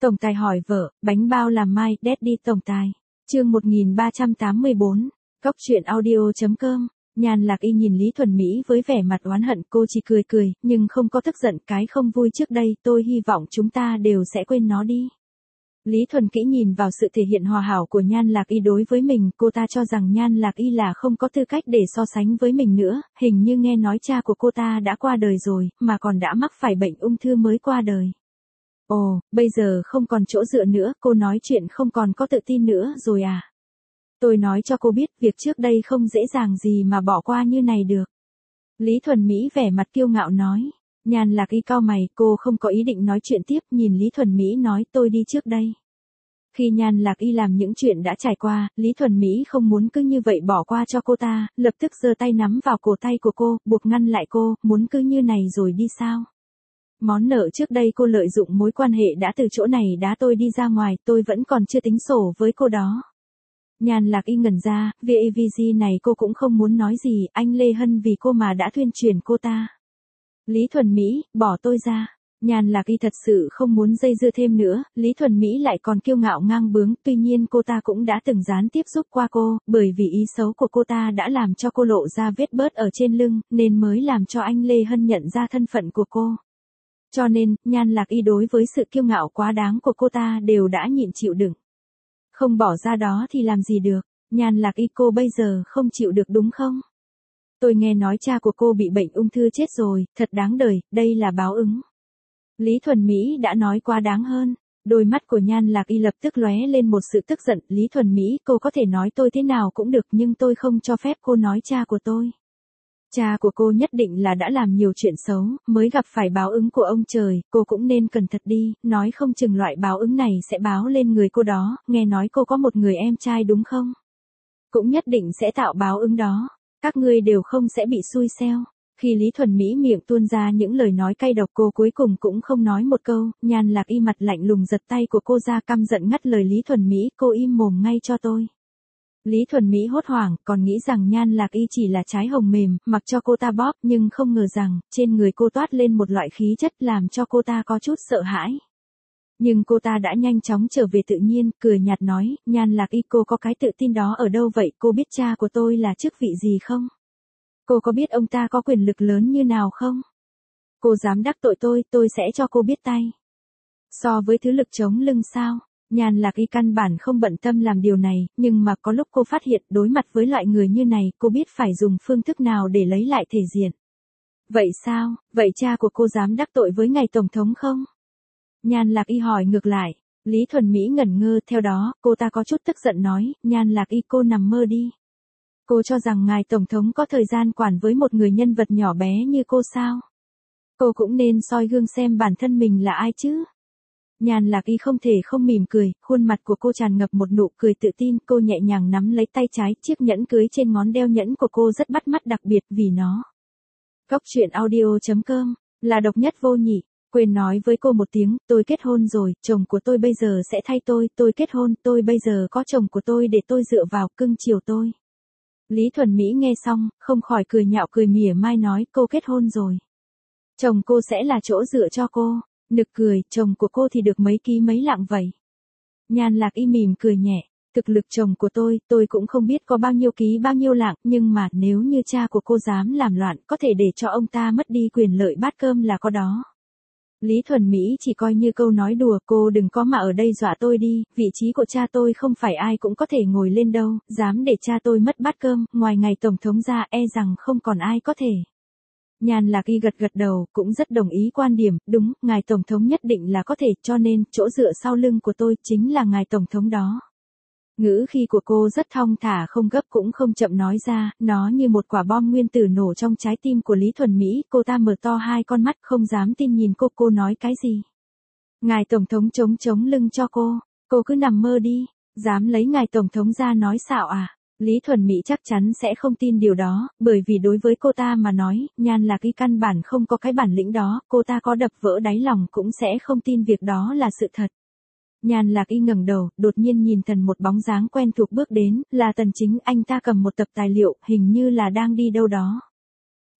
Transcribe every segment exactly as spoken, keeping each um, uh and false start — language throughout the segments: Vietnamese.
Tổng tài hỏi vợ, bánh bao làm mai, Daddy tổng tài. Chương một nghìn ba trăm tám mươi bốn, Cốc truyện audio chấm com. Nhan Lạc Y nhìn Lý Thuần Mỹ với vẻ mặt oán hận, cô chỉ cười cười, nhưng không có tức giận. Cái không vui trước đây, tôi hy vọng chúng ta đều sẽ quên nó đi. Lý Thuần Kỹ nhìn vào sự thể hiện hòa hảo của Nhan Lạc Y đối với mình, cô ta cho rằng Nhan Lạc Y là không có tư cách để so sánh với mình nữa, hình như nghe nói cha của cô ta đã qua đời rồi, mà còn đã mắc phải bệnh ung thư mới qua đời. Ồ, bây giờ không còn chỗ dựa nữa, cô nói chuyện không còn có tự tin nữa rồi à? Tôi nói cho cô biết, việc trước đây không dễ dàng gì mà bỏ qua như này được. Lý Thuần Mỹ vẻ mặt kiêu ngạo nói. Nhan Lạc Y cau mày, cô không có ý định nói chuyện tiếp, nhìn Lý Thuần Mỹ nói tôi đi trước đây. Khi Nhan Lạc Y làm những chuyện đã trải qua, Lý Thuần Mỹ không muốn cứ như vậy bỏ qua cho cô ta, lập tức giơ tay nắm vào cổ tay của cô, buộc ngăn lại cô, muốn cứ như này rồi đi sao? Món nợ trước đây cô lợi dụng mối quan hệ đã từ chỗ này đá tôi đi ra ngoài, tôi vẫn còn chưa tính sổ với cô đó. Nhan Lạc Y ngẩn ra, vê a vê giê này cô cũng không muốn nói gì, anh Lê Hân vì cô mà đã thuyên truyền cô ta. Lý Thuần Mỹ, bỏ tôi ra. Nhan Lạc Y thật sự không muốn dây dưa thêm nữa, Lý Thuần Mỹ lại còn kiêu ngạo ngang bướng, tuy nhiên cô ta cũng đã từng gián tiếp giúp qua cô, bởi vì ý xấu của cô ta đã làm cho cô lộ ra vết bớt ở trên lưng, nên mới làm cho anh Lê Hân nhận ra thân phận của cô. Cho nên, Nhan Lạc Y đối với sự kiêu ngạo quá đáng của cô ta đều đã nhịn chịu đựng. Không bỏ ra đó thì làm gì được, Nhan Lạc Y cô bây giờ không chịu được đúng không? Tôi nghe nói cha của cô bị bệnh ung thư chết rồi, thật đáng đời, đây là báo ứng. Lý Thuần Mỹ đã nói quá đáng hơn. Đôi mắt của Nhan Lạc Y lập tức lóe lên một sự tức giận. Lý Thuần Mỹ, cô có thể nói tôi thế nào cũng được, nhưng tôi không cho phép cô nói cha của tôi. Cha của cô nhất định là đã làm nhiều chuyện xấu, mới gặp phải báo ứng của ông trời, cô cũng nên cẩn thận đi, nói không chừng loại báo ứng này sẽ báo lên người cô đó, nghe nói cô có một người em trai đúng không? Cũng nhất định sẽ tạo báo ứng đó, các ngươi đều không sẽ bị xui xeo. Khi Lý Thuần Mỹ miệng tuôn ra những lời nói cay độc, cô cuối cùng cũng không nói một câu. Nhan Lạc Y mặt lạnh lùng giật tay của cô ra, căm giận ngắt lời Lý Thuần Mỹ, cô im mồm ngay cho tôi. Lý Thuần Mỹ hốt hoảng, còn nghĩ rằng Nhan Lạc Y chỉ là trái hồng mềm, mặc cho cô ta bóp, nhưng không ngờ rằng, trên người cô toát lên một loại khí chất làm cho cô ta có chút sợ hãi. Nhưng cô ta đã nhanh chóng trở về tự nhiên, cười nhạt nói, Nhan Lạc Y, cô có cái tự tin đó ở đâu vậy, cô biết cha của tôi là chức vị gì không? Cô có biết ông ta có quyền lực lớn như nào không? Cô dám đắc tội tôi, tôi sẽ cho cô biết tay. So với thứ lực chống lưng sao? Nhan Lạc Y căn bản không bận tâm làm điều này, nhưng mà có lúc cô phát hiện đối mặt với loại người như này, cô biết phải dùng phương thức nào để lấy lại thể diện. Vậy sao, vậy cha của cô dám đắc tội với ngài Tổng thống không? Nhan Lạc Y hỏi ngược lại. Lý Thuần Mỹ ngẩn ngơ, theo đó, cô ta có chút tức giận nói, Nhan Lạc Y, cô nằm mơ đi. Cô cho rằng ngài Tổng thống có thời gian quản với một người nhân vật nhỏ bé như cô sao? Cô cũng nên soi gương xem bản thân mình là ai chứ? Nhan Lạc Y không thể không mỉm cười, khuôn mặt của cô tràn ngập một nụ cười tự tin, cô nhẹ nhàng nắm lấy tay trái, chiếc nhẫn cưới trên ngón đeo nhẫn của cô rất bắt mắt, đặc biệt vì nó. Cốc truyện audio chấm com, là độc nhất vô nhị. Quên nói với cô một tiếng, tôi kết hôn rồi, chồng của tôi bây giờ sẽ thay tôi, tôi kết hôn, tôi bây giờ có chồng của tôi để tôi dựa vào, cưng chiều tôi. Lý Thuần Mỹ nghe xong, không khỏi cười nhạo cười mỉa mai nói, cô kết hôn rồi. Chồng cô sẽ là chỗ dựa cho cô. Nực cười, chồng của cô thì được mấy ký mấy lạng vậy. Nhan Lạc Y mỉm cười nhẹ, thực lực chồng của tôi, tôi cũng không biết có bao nhiêu ký bao nhiêu lạng, nhưng mà nếu như cha của cô dám làm loạn, có thể để cho ông ta mất đi quyền lợi bát cơm là có đó. Lý Thuần Mỹ chỉ coi như câu nói đùa, cô đừng có mà ở đây dọa tôi đi, vị trí của cha tôi không phải ai cũng có thể ngồi lên đâu, dám để cha tôi mất bát cơm, ngoài ngài Tổng thống ra e rằng không còn ai có thể. Nhan Lạc Y gật gật đầu, cũng rất đồng ý quan điểm, đúng, ngài Tổng thống nhất định là có thể, cho nên, chỗ dựa sau lưng của tôi, chính là ngài Tổng thống đó. Ngữ khí của cô rất thong thả, không gấp cũng không chậm nói ra, nó như một quả bom nguyên tử nổ trong trái tim của Lý Thuần Mỹ, cô ta mở to hai con mắt không dám tin nhìn cô, cô nói cái gì? Ngài Tổng thống chống chống lưng cho cô, cô cứ nằm mơ đi, dám lấy ngài Tổng thống ra nói xạo à? Lý Thuần Mỹ chắc chắn sẽ không tin điều đó, bởi vì đối với cô ta mà nói, Nhan Lạc Y căn bản không có cái bản lĩnh đó, cô ta có đập vỡ đáy lòng cũng sẽ không tin việc đó là sự thật. Nhan Lạc Y ngẩng đầu, đột nhiên nhìn Tần một bóng dáng quen thuộc bước đến, là Tần Chính, anh ta cầm một tập tài liệu, hình như là đang đi đâu đó.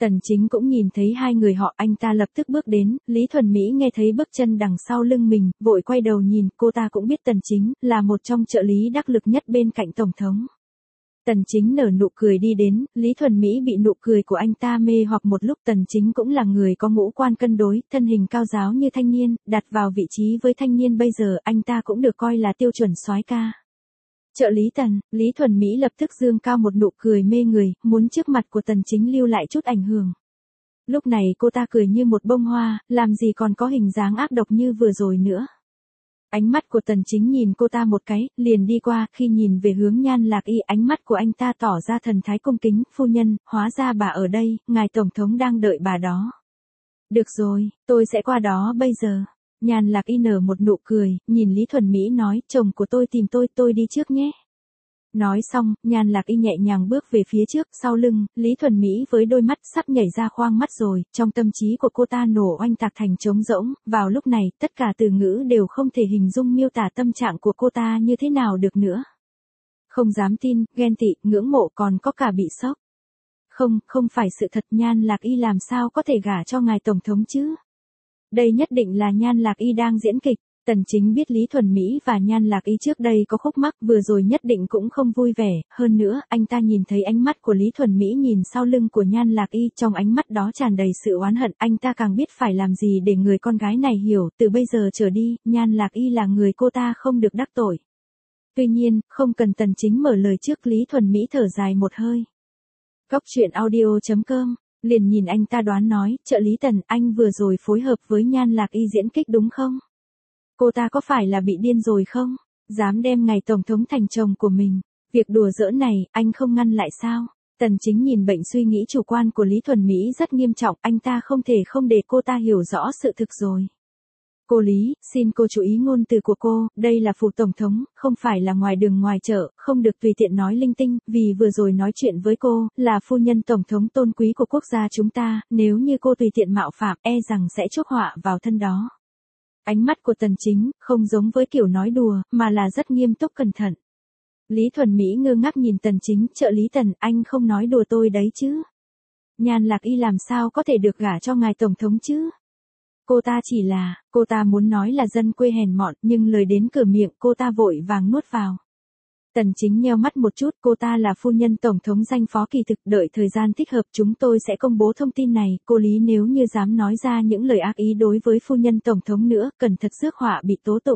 Tần Chính cũng nhìn thấy hai người họ, anh ta lập tức bước đến, Lý Thuần Mỹ nghe thấy bước chân đằng sau lưng mình, vội quay đầu nhìn, cô ta cũng biết Tần Chính là một trong trợ lý đắc lực nhất bên cạnh Tổng thống. Tần Chính nở nụ cười đi đến, Lý Thuần Mỹ bị nụ cười của anh ta mê hoặc một lúc. Tần Chính cũng là người có ngũ quan cân đối, thân hình cao giáo như thanh niên, đặt vào vị trí với thanh niên bây giờ, anh ta cũng được coi là tiêu chuẩn soái ca. Trợ lý Tần, Lý Thuần Mỹ lập tức dương cao một nụ cười mê người, muốn trước mặt của Tần Chính lưu lại chút ảnh hưởng. Lúc này cô ta cười như một bông hoa, làm gì còn có hình dáng ác độc như vừa rồi nữa. Ánh mắt của Tần Chính nhìn cô ta một cái, liền đi qua, khi nhìn về hướng Nhan Lạc Y, ánh mắt của anh ta tỏ ra thần thái cung kính, phu nhân, hóa ra bà ở đây, ngài Tổng thống đang đợi bà đó. Được rồi, tôi sẽ qua đó bây giờ. Nhan Lạc Y nở một nụ cười, nhìn Lý Thuần Mỹ nói, chồng của tôi tìm tôi, tôi đi trước nhé. Nói xong, Nhan Lạc Y nhẹ nhàng bước về phía trước, sau lưng, Lý Thuần Mỹ với đôi mắt sắp nhảy ra khoang mắt rồi, trong tâm trí của cô ta nổ oanh tạc thành trống rỗng, vào lúc này, tất cả từ ngữ đều không thể hình dung miêu tả tâm trạng của cô ta như thế nào được nữa. Không dám tin, ghen tị, ngưỡng mộ, còn có cả bị sốc. Không, không phải sự thật. Nhan Lạc Y làm sao có thể gả cho ngài Tổng thống chứ? Đây nhất định là Nhan Lạc Y đang diễn kịch. Tần Chính biết Lý Thuần Mỹ và Nhan Lạc Y trước đây có khúc mắc, vừa rồi nhất định cũng không vui vẻ, hơn nữa, anh ta nhìn thấy ánh mắt của Lý Thuần Mỹ nhìn sau lưng của Nhan Lạc Y, trong ánh mắt đó tràn đầy sự oán hận, anh ta càng biết phải làm gì để người con gái này hiểu, từ bây giờ trở đi, Nhan Lạc Y là người cô ta không được đắc tội. Tuy nhiên, không cần Tần Chính mở lời trước, Lý Thuần Mỹ thở dài một hơi. Góc truyện audio chấm com, liền nhìn anh ta đoán nói, trợ lý Tần, anh vừa rồi phối hợp với Nhan Lạc Y diễn kịch đúng không? Cô ta có phải là bị điên rồi không? Dám đem ngài Tổng thống thành chồng của mình. Việc đùa giỡn này, anh không ngăn lại sao? Tần Chính nhìn bệnh suy nghĩ chủ quan của Lý Thuần Mỹ rất nghiêm trọng, anh ta không thể không để cô ta hiểu rõ sự thực rồi. Cô Lý, xin cô chú ý ngôn từ của cô, đây là phủ Tổng thống, không phải là ngoài đường ngoài chợ, không được tùy tiện nói linh tinh, vì vừa rồi nói chuyện với cô, là phu nhân Tổng thống tôn quý của quốc gia chúng ta, nếu như cô tùy tiện mạo phạm, e rằng sẽ chuốc họa vào thân đó. Ánh mắt của Tần Chính, không giống với kiểu nói đùa, mà là rất nghiêm túc cẩn thận. Lý Thuần Mỹ ngơ ngác nhìn Tần Chính, trợ lý Tần, anh không nói đùa tôi đấy chứ. Nhan Lạc Y làm sao có thể được gả cho ngài Tổng thống chứ? Cô ta chỉ là, cô ta muốn nói là dân quê hèn mọn, nhưng lời đến cửa miệng cô ta vội vàng nuốt vào. Tần Chính nheo mắt một chút, cô ta là phu nhân Tổng thống danh phó kỳ thực, đợi thời gian thích hợp chúng tôi sẽ công bố thông tin này, cô Lý nếu như dám nói ra những lời ác ý đối với phu nhân Tổng thống nữa, cần thật rước họa bị tố tụng.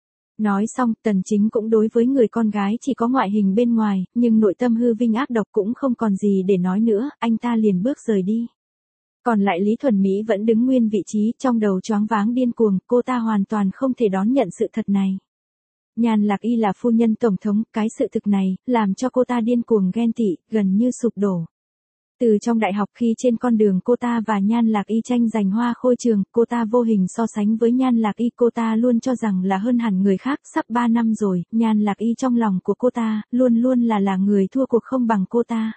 Nói xong, Tần Chính cũng đối với người con gái chỉ có ngoại hình bên ngoài, nhưng nội tâm hư vinh ác độc cũng không còn gì để nói nữa, anh ta liền bước rời đi. Còn lại Lý Thuần Mỹ vẫn đứng nguyên vị trí, trong đầu choáng váng điên cuồng, cô ta hoàn toàn không thể đón nhận sự thật này. Nhan Lạc Y là phu nhân Tổng thống, cái sự thực này, làm cho cô ta điên cuồng ghen tị, gần như sụp đổ. Từ trong đại học khi trên con đường cô ta và Nhan Lạc Y tranh giành hoa khôi trường, cô ta vô hình so sánh với Nhan Lạc Y, cô ta luôn cho rằng là hơn hẳn người khác, sắp ba năm rồi, Nhan Lạc Y trong lòng của cô ta, luôn luôn là là người thua cuộc không bằng cô ta.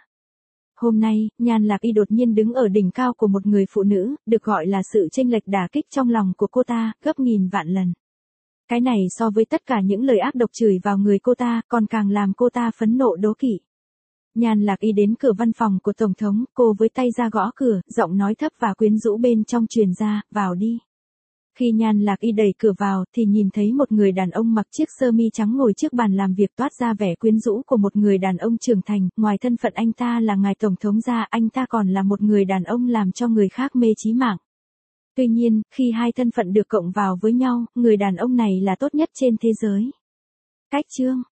Hôm nay, Nhan Lạc Y đột nhiên đứng ở đỉnh cao của một người phụ nữ, được gọi là sự chênh lệch đả kích trong lòng của cô ta, gấp nghìn vạn lần. Cái này so với tất cả những lời ác độc chửi vào người cô ta, còn càng làm cô ta phẫn nộ đố kỵ. Nhan Lạc Y đến cửa văn phòng của Tổng thống, cô với tay ra gõ cửa, giọng nói thấp và quyến rũ bên trong truyền ra, vào đi. Khi Nhan Lạc Y đẩy cửa vào, thì nhìn thấy một người đàn ông mặc chiếc sơ mi trắng ngồi trước bàn làm việc toát ra vẻ quyến rũ của một người đàn ông trưởng thành, ngoài thân phận anh ta là ngài Tổng thống ra, anh ta còn là một người đàn ông làm cho người khác mê chí mạng. Tuy nhiên, khi hai thân phận được cộng vào với nhau, người đàn ông này là tốt nhất trên thế giới. Cách chương